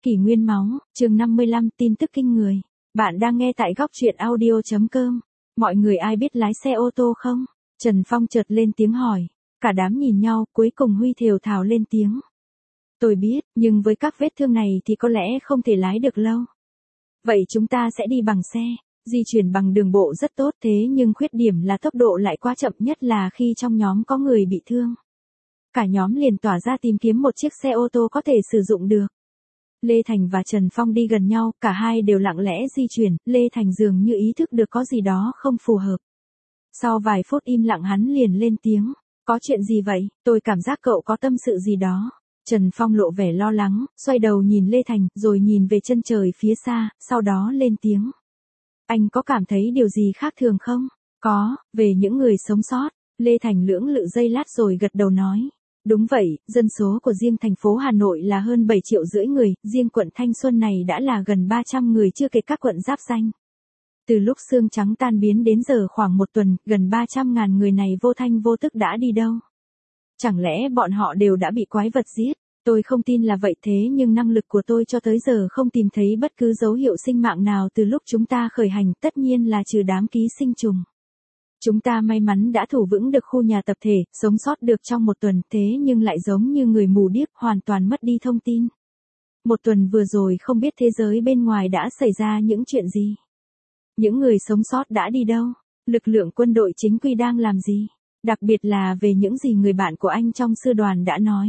Kỷ nguyên máu, chương 55 tin tức kinh người. Bạn đang nghe tại góc truyện audio.com. Mọi người ai biết lái xe ô tô không? Trần Phong chợt lên tiếng hỏi. Cả đám nhìn nhau, cuối cùng Huy thều thào lên tiếng. Tôi biết, nhưng với các vết thương này thì có lẽ không thể lái được lâu. Vậy chúng ta sẽ đi bằng xe. Di chuyển bằng đường bộ rất tốt thế nhưng khuyết điểm là tốc độ lại quá chậm, nhất là khi trong nhóm có người bị thương. Cả nhóm liền tỏa ra tìm kiếm một chiếc xe ô tô có thể sử dụng được. Lê Thành và Trần Phong đi gần nhau, cả hai đều lặng lẽ di chuyển, Lê Thành dường như ý thức được có gì đó không phù hợp. Sau vài phút im lặng hắn liền lên tiếng, có chuyện gì vậy, tôi cảm giác cậu có tâm sự gì đó. Trần Phong lộ vẻ lo lắng, xoay đầu nhìn Lê Thành, rồi nhìn về chân trời phía xa, sau đó lên tiếng. Anh có cảm thấy điều gì khác thường không? Có, về những người sống sót. Lê Thành lưỡng lự giây lát rồi gật đầu nói. Đúng vậy, dân số của riêng thành phố Hà Nội là hơn 7,5 triệu người, riêng quận Thanh Xuân này đã là gần 300 người chưa kể các quận giáp danh. Từ lúc xương trắng tan biến đến giờ khoảng một tuần, gần 300.000 người này vô thanh vô tức đã đi đâu? Chẳng lẽ bọn họ đều đã bị quái vật giết? Tôi không tin là vậy, thế nhưng năng lực của tôi cho tới giờ không tìm thấy bất cứ dấu hiệu sinh mạng nào từ lúc chúng ta khởi hành, tất nhiên là trừ đám ký sinh trùng. Chúng ta may mắn đã thủ vững được khu nhà tập thể, sống sót được trong một tuần, thế nhưng lại giống như người mù điếc, hoàn toàn mất đi thông tin. Một tuần vừa rồi không biết thế giới bên ngoài đã xảy ra những chuyện gì. Những người sống sót đã đi đâu? Lực lượng quân đội chính quy đang làm gì? Đặc biệt là về những gì người bạn của anh trong sư đoàn đã nói.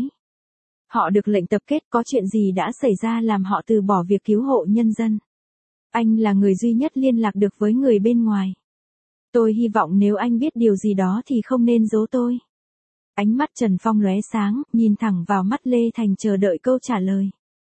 Họ được lệnh tập kết, có chuyện gì đã xảy ra làm họ từ bỏ việc cứu hộ nhân dân? Anh là người duy nhất liên lạc được với người bên ngoài. Tôi hy vọng nếu anh biết điều gì đó thì không nên giấu tôi. Ánh mắt Trần Phong lóe sáng, nhìn thẳng vào mắt Lê Thành chờ đợi câu trả lời.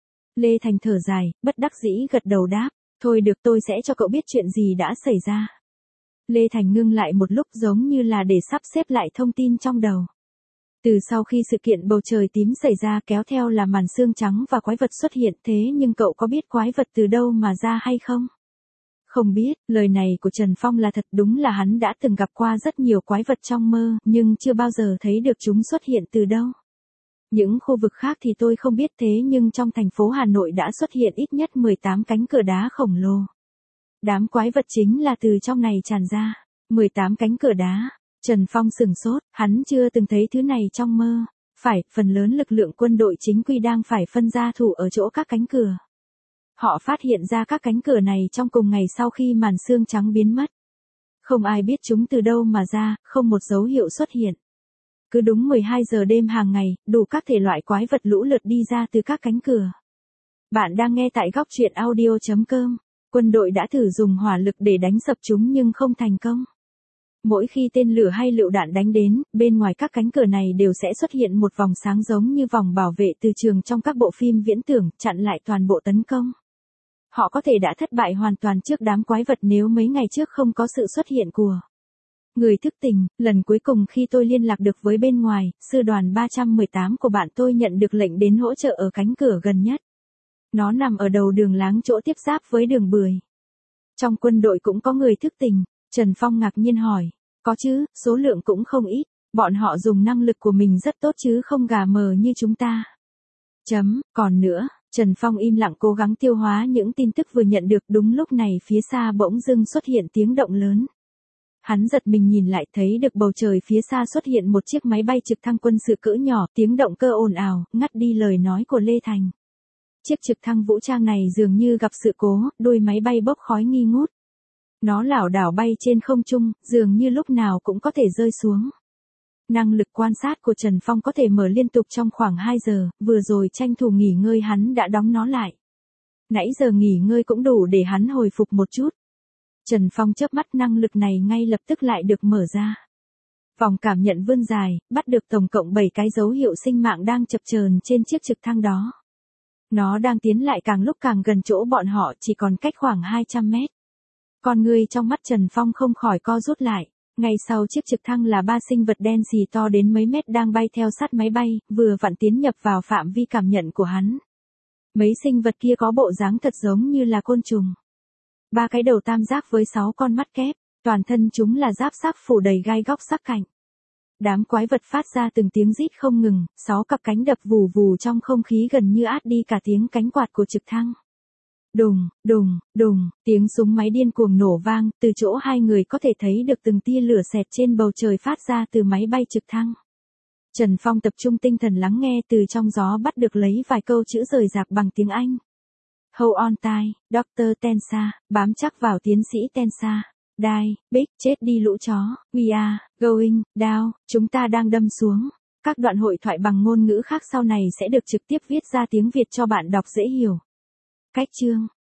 Lê Thành thở dài, bất đắc dĩ gật đầu đáp. Thôi được, tôi sẽ cho cậu biết chuyện gì đã xảy ra. Lê Thành ngưng lại một lúc giống như là để sắp xếp lại thông tin trong đầu. Từ sau khi sự kiện bầu trời tím xảy ra kéo theo là màn sương trắng và quái vật xuất hiện, thế nhưng cậu có biết quái vật từ đâu mà ra hay không? Không biết, lời này của Trần Phong là thật, đúng là hắn đã từng gặp qua rất nhiều quái vật trong mơ, nhưng chưa bao giờ thấy được chúng xuất hiện từ đâu. Những khu vực khác thì tôi không biết, thế nhưng trong thành phố Hà Nội đã xuất hiện ít nhất 18 cánh cửa đá khổng lồ. Đám quái vật chính là từ trong này tràn ra. 18 cánh cửa đá. Trần Phong sửng sốt, hắn chưa từng thấy thứ này trong mơ. Phải, phần lớn lực lượng quân đội chính quy đang phải phân ra thủ ở chỗ các cánh cửa. Họ phát hiện ra các cánh cửa này trong cùng ngày sau khi màn sương trắng biến mất. Không ai biết chúng từ đâu mà ra, không một dấu hiệu xuất hiện. Cứ đúng 12 giờ đêm hàng ngày, đủ các thể loại quái vật lũ lượt đi ra từ các cánh cửa. Bạn đang nghe tại góc truyện audio.com. Quân đội đã thử dùng hỏa lực để đánh sập chúng nhưng không thành công. Mỗi khi tên lửa hay lựu đạn đánh đến, bên ngoài các cánh cửa này đều sẽ xuất hiện một vòng sáng giống như vòng bảo vệ từ trường trong các bộ phim viễn tưởng, chặn lại toàn bộ tấn công. Họ có thể đã thất bại hoàn toàn trước đám quái vật nếu mấy ngày trước không có sự xuất hiện của người thức tỉnh. Lần cuối cùng khi tôi liên lạc được với bên ngoài, sư đoàn 318 của bạn tôi nhận được lệnh đến hỗ trợ ở cánh cửa gần nhất. Nó nằm ở đầu đường láng chỗ tiếp giáp với đường Bưởi. Trong quân đội cũng có người thức tỉnh. Trần Phong ngạc nhiên hỏi. Có chứ, số lượng cũng không ít. Bọn họ dùng năng lực của mình rất tốt chứ không gà mờ như chúng ta. Còn nữa, Trần Phong im lặng cố gắng tiêu hóa những tin tức vừa nhận được. Đúng lúc này phía xa bỗng dưng xuất hiện tiếng động lớn. Hắn giật mình nhìn lại thấy được bầu trời phía xa xuất hiện một chiếc máy bay trực thăng quân sự cỡ nhỏ, tiếng động cơ ồn ào, ngắt đi lời nói của Lê Thành. Chiếc trực thăng vũ trang này dường như gặp sự cố, đuôi máy bay bốc khói nghi ngút. Nó lảo đảo bay trên không trung, dường như lúc nào cũng có thể rơi xuống. Năng lực quan sát của Trần Phong có thể mở liên tục trong khoảng 2 giờ, vừa rồi tranh thủ nghỉ ngơi hắn đã đóng nó lại. Nãy giờ nghỉ ngơi cũng đủ để hắn hồi phục một chút. Trần Phong chớp mắt, năng lực này ngay lập tức lại được mở ra. Vòng cảm nhận vươn dài, bắt được tổng cộng 7 cái dấu hiệu sinh mạng đang chập chờn trên chiếc trực thăng đó. Nó đang tiến lại càng lúc càng gần chỗ bọn họ, chỉ còn cách khoảng 200 mét. Con người trong mắt Trần Phong không khỏi co rút lại. Ngay sau chiếc trực thăng là 3 sinh vật đen xì to đến mấy mét đang bay theo sát máy bay, vừa vặn tiến nhập vào phạm vi cảm nhận của hắn. Mấy sinh vật kia có bộ dáng thật giống như là côn trùng. 3 cái đầu tam giác với 6 con mắt kép, toàn thân chúng là giáp xác phủ đầy gai góc sắc cạnh. Đám quái vật phát ra từng tiếng rít không ngừng, 6 cặp cánh đập vù vù trong không khí gần như át đi cả tiếng cánh quạt của trực thăng. Đùng, đùng, đùng, tiếng súng máy điên cuồng nổ vang, từ chỗ hai người có thể thấy được từng tia lửa xẹt trên bầu trời phát ra từ máy bay trực thăng. Trần Phong tập trung tinh thần lắng nghe, từ trong gió bắt được lấy vài câu chữ rời rạc bằng tiếng Anh. Hold on tight, Dr. Tensa, bám chắc vào tiến sĩ Tensa. Die, big, chết đi lũ chó, we are, going, down, chúng ta đang đâm xuống. Các đoạn hội thoại bằng ngôn ngữ khác sau này sẽ được trực tiếp viết ra tiếng Việt cho bạn đọc dễ hiểu. Cách chương